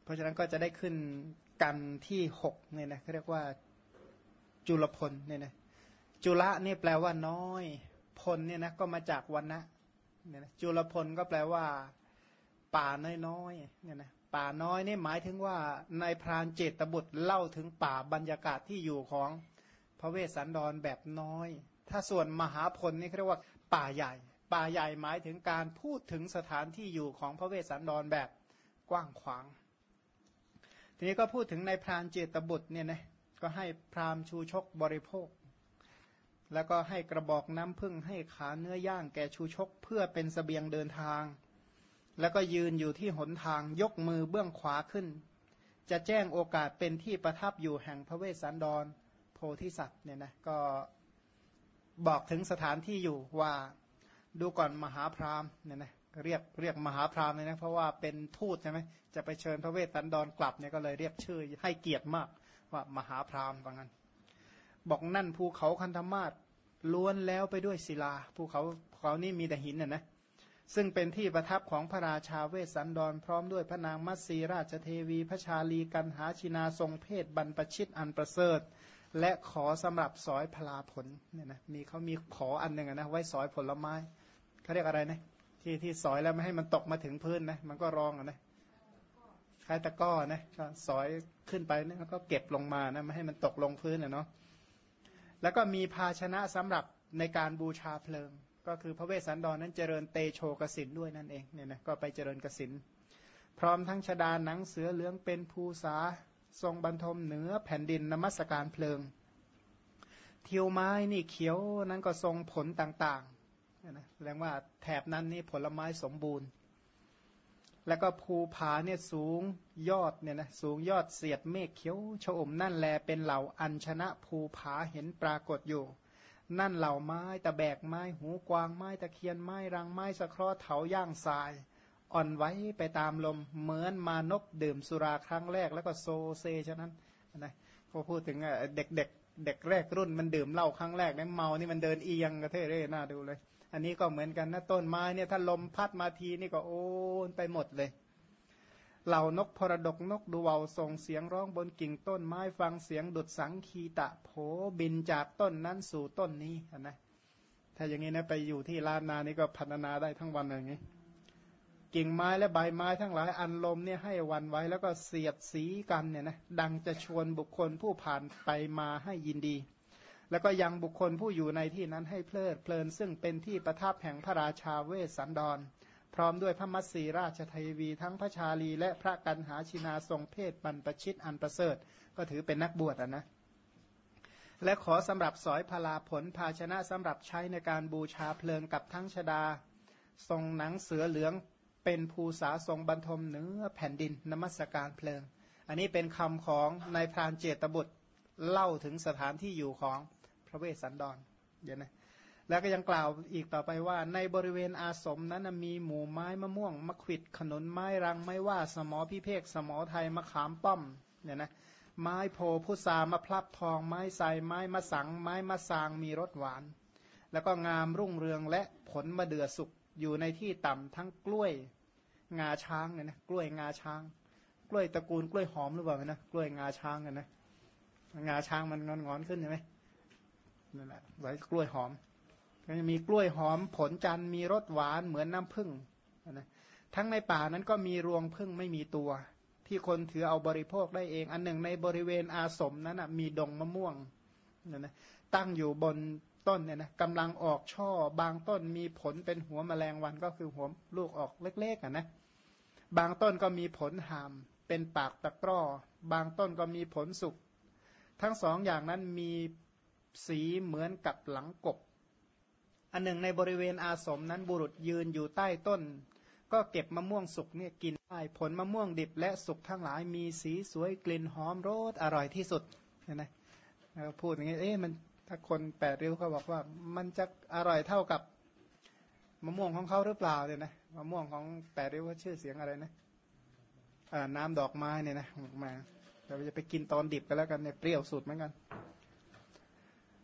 ราะฉะนั้นก็จะได้ขึ้นกันที่6เนี่ยนะเขาเรียกว่าจุลพลเนี่ยนะจุละนี่แปลว่าน้อยพลเนี่ยนะก็มาจากวรรณะเนี่ยนะจุลพลก็แปลว่าป่าน้อยๆเนี่ยนะป่าน้อยนี่หมายถึงว่าในพรานเจตบุตรเล่าถึงป่าบรรยากาศที่อยู่ของพระเวสสันดรแบบน้อยถ้าส่วนมหาพลนี่เรียกว่าป่าใหญ่ป่าใหญ่หมายถึงการพูดถึงสถานที่อยู่ของพระเวสสันดรแบบกว้างขวางทีนี้ก็พูดถึงในพรานเจตบุตรเนี่ยนะก็ให้พราหมณ์ชูชกบริโภคแล้วก็ให้กระบอกน้ำผึ้งให้ขาเนื้อย่างแก่ชูชกเพื่อเป็นเสบียงเดินทางแล้วก็ยืนอยู่ที่หนทางยกมือเบื้องขวาขึ้นจะแจ้งโอกาสเป็นที่ประทับอยู่แห่งพระเวสสันดรโพธิสัตว์เนี่ยนะก็บอกถึงสถานที่อยู่ว่าดูก่อนมหาพราหมณ์เนี่ยนะเรียกมหาพราหมณ์เลยนะเพราะว่าเป็นทูตใช่ไหมจะไปเชิญพระเวสสันดรกลับเนี่ยก็เลยเรียกชื่อให้เกียรติมากว่ามหาพราหมณ์ว่างั้นบอกนั่นภูเขาคันธมาศล้วนแล้วไปด้วยศิลาภูเขานี่มีแต่หินน่ะนะซึ่งเป็นที่ประทับของพระราชาเวสสันดรพร้อมด้วยพระนางมัตสีราชเทวีพระชาลีกันหาชินาทรงเพศบรรพชิตอันประเสริฐและขอสำหรับสอยพลาผลเนี่ยนะเขามีขออันหนึ่งนะไว้สอยผลไม้เขาเรียกอะไรนะที่สอยแล้วไม่ให้มันตกมาถึงพื้นนะมันก็รองอ่ะนะคล้ายตะก้อนะก็สอยขึ้นไปนะแล้วก็เก็บลงมานะไม่ให้มันตกลงพื้นเนาะแล้วก็มีภาชนะสำหรับในการบูชาเพลิงก็คือพระเวสสันดรนั้นเจริญเตโชกสินด้วยนั่นเองเนี่ยนะก็ไปเจริญกสินพร้อมทั้งชดาหนังเสือเหลืองเป็นภูษาทรงบรรทมเหนือแผ่นดินนมัสการเพลิงทิวไม้นี่เขียวนั้นก็ทรงผลต่างๆนะแสดงว่าแถบนั้นนี่ผลไม้สมบูรณ์แล้วก็ภูผาเนี่ยสูงยอดเนี่ยนะสูงยอดเสียดเมฆเขียวชอุ่มนั่นแลเป็นเหล่าอัญชนะภูผาเห็นปรากฏอยู่นั่นเหล่าไม้ตะแบกไม้หูกวางไม้ตะเคียนไม้รังไม้สะเคราะห์เถาย่างทรายอ่อนไว้ไปตามลมเหมือนมานพดื่มสุราครั้งแรกแล้วก็โซเซฉะนั้นนะพอพูดถึงเด็กแรกรุ่นมันดื่มเหล้าครั้งแรกเนี่ยเมานี่มันเดินเอียงกระเทเร่น่าดูเลยอันนี้ก็เหมือนกันนะต้นไม้เนี่ยถ้าลมพัดมาทีนี่ก็โอ้ไปหมดเลยเหล่านกพรดกนกดูเวาส่งเสียงร้องบนกิ่งต้นไม้ฟังเสียงดุจสังคีตะโผบินจากต้นนั้นสู่ต้นนี้นะถ้าอย่างนี้นะไปอยู่ที่ลานนานี่ก็พัฒนาได้ทั้งวันอย่างนี้กิ่งไม้และใบไม้ทั้งหลายอันลมเนี่ยให้วันไว้แล้วก็เสียดสีกันเนี่ยนะดังจะชวนบุคคลผู้ผ่านไปมาให้ยินดีแล้วก็ยังบุคคลผู้อยู่ในที่นั้นให้เพลิดเพลินซึ่งเป็นที่ประทับแห่งพระราชาเวสสันดรพร้อมด้วยพระมัตสีราชเทวีทั้งพระชาลีและพระกันหาชินาทรงเพศบรรพชิตอันประเสริฐก็ถือเป็นนักบวชนะและขอสำหรับสอยพลาผลภาชนะสำหรับใช้ในการบูชาเพลิงกับทั้งชดาทรงหนังเสือเหลืองเป็นภูษาทรงบรรทมเหนือแผ่นดินนมัสการเพลิงอันนี้เป็นคำของนายพรานเจตบุตรเล่าถึงสถานที่อยู่ของพระเวสสันดรเดี๋ยวนะแล้วก็ยังกล่าวอีกต่อไปว่าในบริเวณอาสมนั้นมีหมู่ไม้มะม่วงมะขวิดขนุนไม้รังไม้ว่าสมอพิเภกสมอไทยมะขามป้อมเนี่ยนะไม้โพพุทรามะพลับทองไม้ไทรไม้มะสังไม้มะสางมีรสหวานแล้วก็งามรุ่งเรืองและผลมะเดื่อสุกอยู่ในที่ต่ำทั้งกล้วยงาช้างเนี่ยนะกล้วยงาช้างกล้วยตระกูลกล้วยหอมหรือเปล่านะกล้วยงาช้างกันนะงาช้างมันงอนๆขึ้นใช่ไหมนั่นแหละไว้กล้วยหอมก็จะมีกล้วยหอมผลจันทร์มีรสหวานเหมือนน้ำผึ้งนะทั้งในป่านั้นก็มีรวงผึ้งไม่มีตัวที่คนถือเอาบริโภคได้เองอันหนึ่งในบริเวณอาสมนั้นมีดงมะม่วงนะตั้งอยู่บนต้นเนี่ยนะกำลังออกช่อบางต้นมีผลเป็นหัวแมลงวันก็คือหัวลูกออกเล็กๆนะบางต้นก็มีผลหามเป็นปากตะกร้อบางต้นก็มีผลสุกทั้งสองอย่างนั้นมีสีเหมือนกับหลังกบอันหนึ่งในบริเวณอาสมนั้นบุรุษยืนอยู่ใต้ต้นก็เก็บมะม่วงสุกเนี่ยกินได้ผลมะม่วงดิบและสุกทั้งหลายมีสีสวยกลิ่นหอมรสอร่อยที่สุดเห็นไหมพูดอย่างนี้มันถ้าคนแปดริ้วเขาบอกว่ามันจะอร่อยเท่ากับมะม่วงของเขาหรือเปล่าเนี่ยนะมะม่วงของแปดริ้วชื่อเสียงอะไรนะน้ำดอกไม้เนี่ยนะมาเราจะไปกินตอนดิบกันแล้วกันเนี่ยเปรี้ยวสุดเหมือนกัน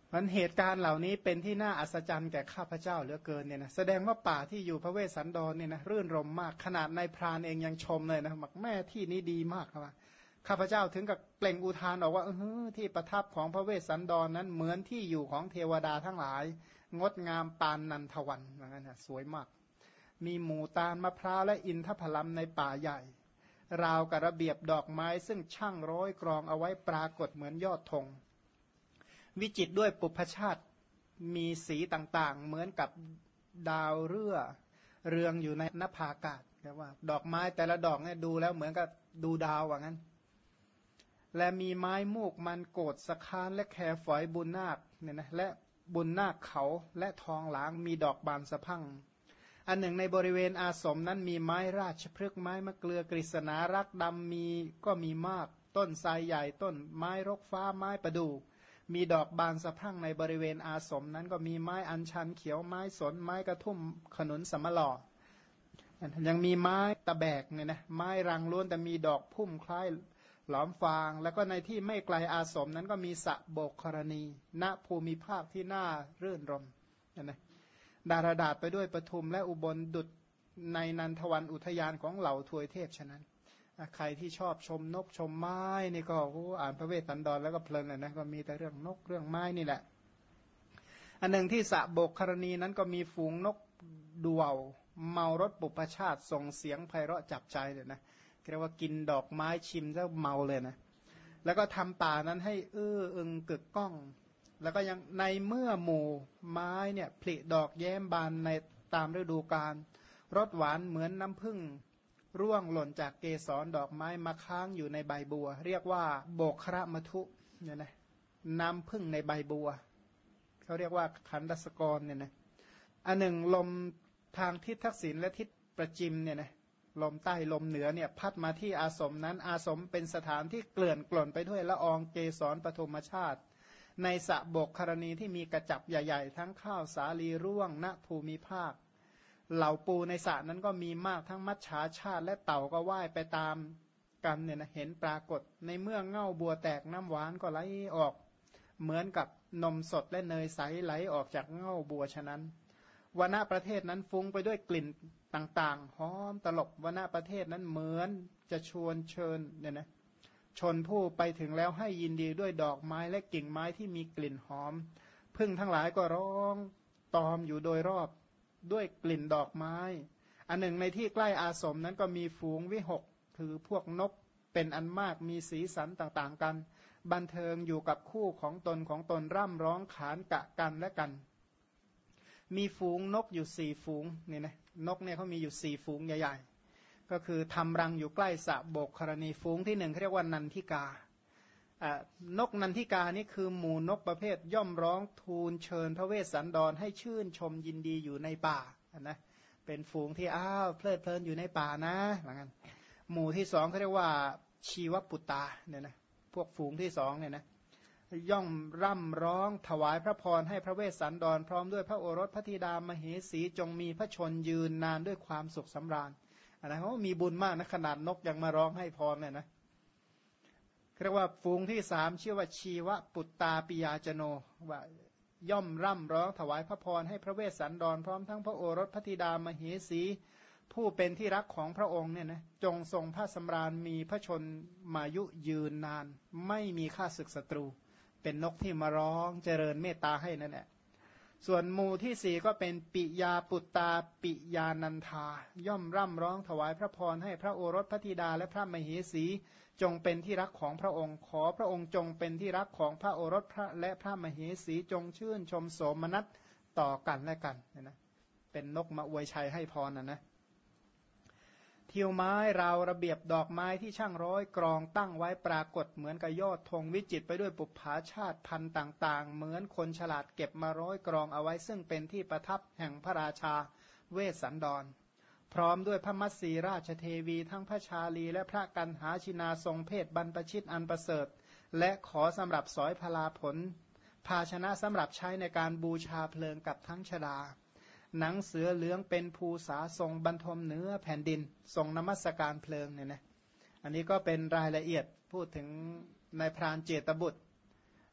มันเหตุการณ์เหล่านี้เป็นที่น่าอัศจรรย์แก่ข้าพเจ้าเหลือเกินเนี่ยนะแสดงว่าป่าที่อยู่พระเวสสันดรเนี่ยนะรื่นรมมากขนาดนายพรานเองยังชมเลยนะบอกแม่ที่นี้ดีมากครับข้าพเจ้าถึงกับเปล่งอุทานออกว่าที่ประทับของพระเวสสันดรนั้นเหมือนที่อยู่ของเทวดาทั้งหลายงดงามปานนันทวันว่างั้นนะสวยมากมีหมู่ตาลมะพร้าวและอินทผลัมในป่าใหญ่ราวกับระเบียบดอกไม้ซึ่งช่างร้อยกรองเอาไว้ปรากฏเหมือนยอดธงวิจิตรด้วยปุพชาติมีสีต่างๆเหมือนกับดาวเรืองอยู่ในนภาอากาศแปลว่าดอกไม้แต่ละดอกเนี่ยดูแล้วเหมือนกับดูดาวว่างั้นและมีไม้มูกมันโกดสะคานและแคฝอยบุญนาคเนี่ยนะและบุญนาคเขาและทองหลางมีดอกบานสะพั่งอันหนึ่งในบริเวณอาสมนั้นมีไม้ราชพฤกษ์ไม้มะเกลือกฤษณารักดำมีมากต้นไทรใหญ่ต้นไม้รกฟ้าไม้ประดู่มีดอกบานสะพรั่งในบริเวณอาสมนั้นก็มีไม้อัญชันเขียวไม้สนไม้กระทุ่มขนุนสมะหล่อยังมีไม้ตะแบกเนี่ยนะไม้รังล้วนแต่มีดอกพุ่มคล้ายหลอมฟางแล้วก็ในที่ไม่ไกลอาสมนั้นก็มีสระโบกกรณีณภูมิภาคที่น่ารื่นรมนะดารดาษไปด้วยปทุมและอุบลดุจในนันทวันอุทยานของเหล่าทวยเทพฉะนั้นใครที่ชอบชมนกชมไม้นี่ก็อ่านพระเวสสันดรแล้วก็เพลินเลยนะก็มีแต่เรื่องนกเรื่องไม้นี่แหละอันหนึ่งที่สระโบกกรณีนั้นก็มีฝูงนกดาวเมารสปุพชาติส่งเสียงไพเราะจับใจเลยนะเรียกว่ากินดอกไม้ชิมแล้วเมาเลยนะแล้วก็ทำป่านั้นให้อึงกึกก้องแล้วก็ยังในเมื่อหมู่ไม้เนี่ยผลิดอกแย้มบานในตามฤดูกาลรสหวานเหมือนน้ำผึ้งร่วงหล่นจากเกสรดอกไม้มาค้างอยู่ในใบบัวเรียกว่าโบกคระมทุเนี่ยนะน้ำผึ้งในใบบัวเขาเรียกว่าขันธสกรเนี่ยนะอันหนึ่งลมทางทิศทักษิณและทิศประจิมเนี่ยนะลมใต้ลมเหนือเนี่ยพัดมาที่อาสมนั้นอาสมเป็นสถานที่เกลื่อนกล่นไปด้วยละอองเกสรปฐมชาติในสระโบกกรณีที่มีกระจับใหญ่ๆทั้งข้าวสาลีร่วงณภูมิภาคเหล่าปูในสระนั้นก็มีมากทั้งมัจฉาชาติและเต่าก็ว่ายไปตามกันเนี่ยนะเห็นปรากฏในเมื่อเง่าบัวแตกน้ำหวานก็ไหลออกเหมือนกับนมสดและเนยใสไหลออกจากเง่าบัวฉะนั้นวนาประเทศนั้นฟุ้งไปด้วยกลิ่นต่างๆหอมตลบวนาประเทศนั้นเหมือนจะชวนเชิญเนี่ยนะชนผู้ไปถึงแล้วให้ยินดีด้วยดอกไม้และกิ่งไม้ที่มีกลิ่นหอมพึ่งทั้งหลายก็ร้องตอมอยู่โดยรอบด้วยกลิ่นดอกไม้อันหนึ่งในที่ใกล้อาสมนั้นก็มีฝูงวิหกคือพวกนกเป็นอันมากมีสีสันต่างๆกันบันเทิงอยู่กับคู่ของตนร่ำร้องขานกะกันและกันมีฝูงนกอยู่4ฝูงเนี่ยนะนกเนี่ยเขามีอยู่4ฝูงใหญ่ๆก็คือทำรังอยู่ใกล้สระโบกกรณีฝูงที่1เขาเรียกว่านันทิกานกนันทิกานี่คือหมู่นกประเภทย่อมร้องทูลเชิญพระเวสสันดรให้ชื่นชมยินดีอยู่ในป่านะเป็นฝูงที่เพลิดเพลินอยู่ในป่านะเหมือนกันหมู่ที่2เขาเรียกว่าชีวปุตตาเนี่ยนะพวกฝูงที่2เนี่ยนะย่อมร่ำร้องถวายพระพรให้พระเวสสันดรพร้อมด้วยพระโอรสพระธิดามเหสีจงมีพระชนยืนนานด้วยความสุขสำราญอะไรเขามีบุญมากนะขนาดนกยังมาร้องให้พรเนี่ยนะเรียกว่าฝูงที่3ชื่อว่าชีวปุตตาปิยาจโนว่าย่อมร่ำร้องถวายพระพรให้พระเวสสันดรพร้อมทั้งพระโอรสพระธิดามเหสีผู้เป็นที่รักของพระองค์เนี่ยนะจงทรงพระสำราญมีพระชนมายุยืนนานไม่มีข้าศึกศัตรูเป็นนกที่มาร้องเจริญเมตตาให้นั่นแหละส่วนหมู่ที่4ก็เป็นปิยาปุตตาปิยานันทาย่อมร่ำร้องถวายพระพรให้พระโอรสพระธิดาและพระมเหสีจงเป็นที่รักของพระองค์ขอพระองค์จงเป็นที่รักของพระโอรสและพระมเหสีจงชื่นชมโสมนัสต่อกันและกันนะเป็นนกมาอวยชัยให้พรนะทิวไม้ราวระเบียบดอกไม้ที่ช่างร้อยกรองตั้งไว้ปรากฏเหมือนกับยอดธงวิจิตรไปด้วยปุปผาชาติพันธุ์ต่างๆเหมือนคนฉลาดเก็บมาร้อยกรองเอาไว้ซึ่งเป็นที่ประทับแห่งพระราชาเวสสันดรพร้อมด้วยพระมัสสีราชเทวีทั้งพระชาลีและพระกันหาชินาทรงเพศบรรพชิตอันประเสริฐและขอสำหรับสอยพลาผลภาชนะสำหรับใช้ในการบูชาเพลิงกับทั้งชดาหนังเสือเหลืองเป็นภูษาทรงบรรทมเนื้อแผ่นดินทรงนมัสการเพลิงเนี่ยนะอันนี้ก็เป็นรายละเอียดพูดถึงนายพรานเจตบุตร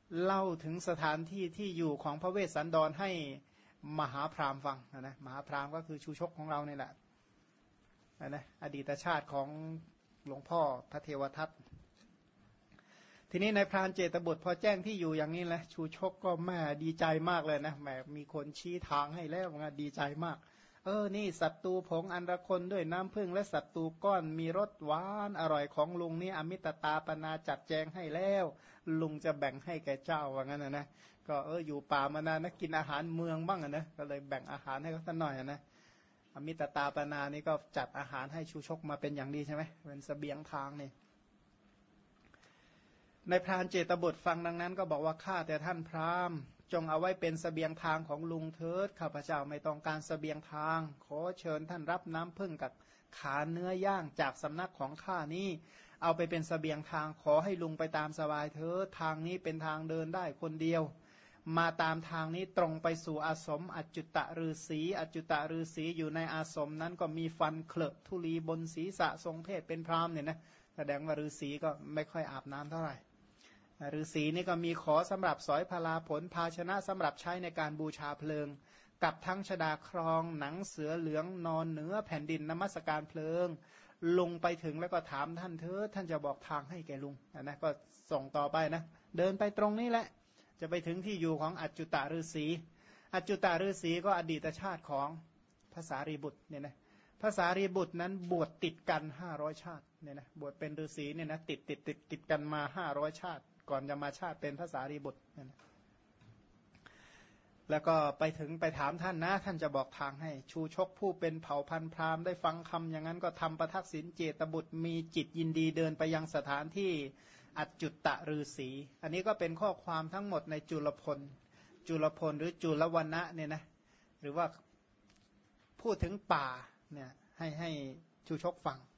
เล่าถึงสถานที่ที่อยู่ของพระเวสสันดรให้มหาพราหมณ์ฟังนะมหาพราหมณ์ก็คือชูชกของเราเนี่ยแหละนะอดีตชาติของหลวงพ่อพระเทวทัตทีนี้ในพรานเจตบุตรพอแจ้งที่อยู่อย่างนี้แหละชูชกก็แม่ดีใจมากเลยนะแหมมีคนชี้ทางให้แล้วนะดีใจมากนี่สัตตูผงอันละคนด้วยน้ำผึ้งและสัตตูก้อนมีรสหวานอร่อยของลุงนี่อมิตตาปนาจัดแจงให้แล้วลุงจะแบ่งให้แก่เจ้าว่างั้นนะก็อยู่ป่ามานานนะกินอาหารเมืองบ้างนะก็เลยแบ่งอาหารให้เขาสักหน่อยนะอมิตตาปนานี่ก็จัดอาหารให้ชูชกมาเป็นอย่างดีใช่ไหมเป็นเสบียงทางนี่ในพรานเจตบุตรฟังดังนั้นก็บอกว่าข้าแต่ท่านพราหมณ์จงเอาไว้เป็นเสบียงทางของลุงเถิดข้าพเจ้าไม่ต้องการเสบียงทางขอเชิญท่านรับน้ำผึ้งกับขาเนื้อย่างจากสำนักของข้านี้เอาไปเป็นเสบียงทางขอให้ลุงไปตามสบายเถิดทางนี้เป็นทางเดินได้คนเดียวมาตามทางนี้ตรงไปสู่อาสมอจจุตะฤาษีอจจุตะฤาษีอยู่ในอาสมนั้นก็มีฟันเคลอะธุลีบนศีรษะทรงเพศเป็นพราหมณ์เนี่ยนะแสดงว่าฤาษีก็ไม่ค่อยอาบน้ำเท่าไหร่ฤาษีนี่ก็มีขอสำหรับสอยพลาผลภาชนะสำหรับใช้ในการบูชาเพลิงกับทั้งชดาครองหนังเสือเหลืองนอนเหนือแผ่นดินนมัสการเพลิงลุงไปถึงแล้วก็ถามท่านเถิดท่านจะบอกทางให้แกลุงนะก็ส่งต่อไปนะเดินไปตรงนี้แหละจะไปถึงที่อยู่ของอจจุตะฤาษีอจจุตะฤาษีก็อดีตชาติของภาษารีบุตรเนี่ยนะภาษารีบุตรนั้นบวชติดกัน500ชาติเนี่ยนะบวชเป็นฤาษีเนี่ยนะติดกันมา500ชาติก่อนจะมาชาติเป็นภาษารีบุตรเนี่ยนะแล้วก็ไปถึงไปถามท่านนะท่านจะบอกทางให้ชูชกผู้เป็นเผ่าพันธุ์พราหมณ์ได้ฟังคำอย่างนั้นก็ทำประทักษิณเจตบุตรมีจิตยินดีเดินไปยังสถานที่อจจุตะฤาษีอันนี้ก็เป็นข้อความทั้งหมดในจุลพลหรือจุลวรรณะเนี่ยนะหรือว่าพูดถึงป่าเนี่ยให้ชูชกฟัง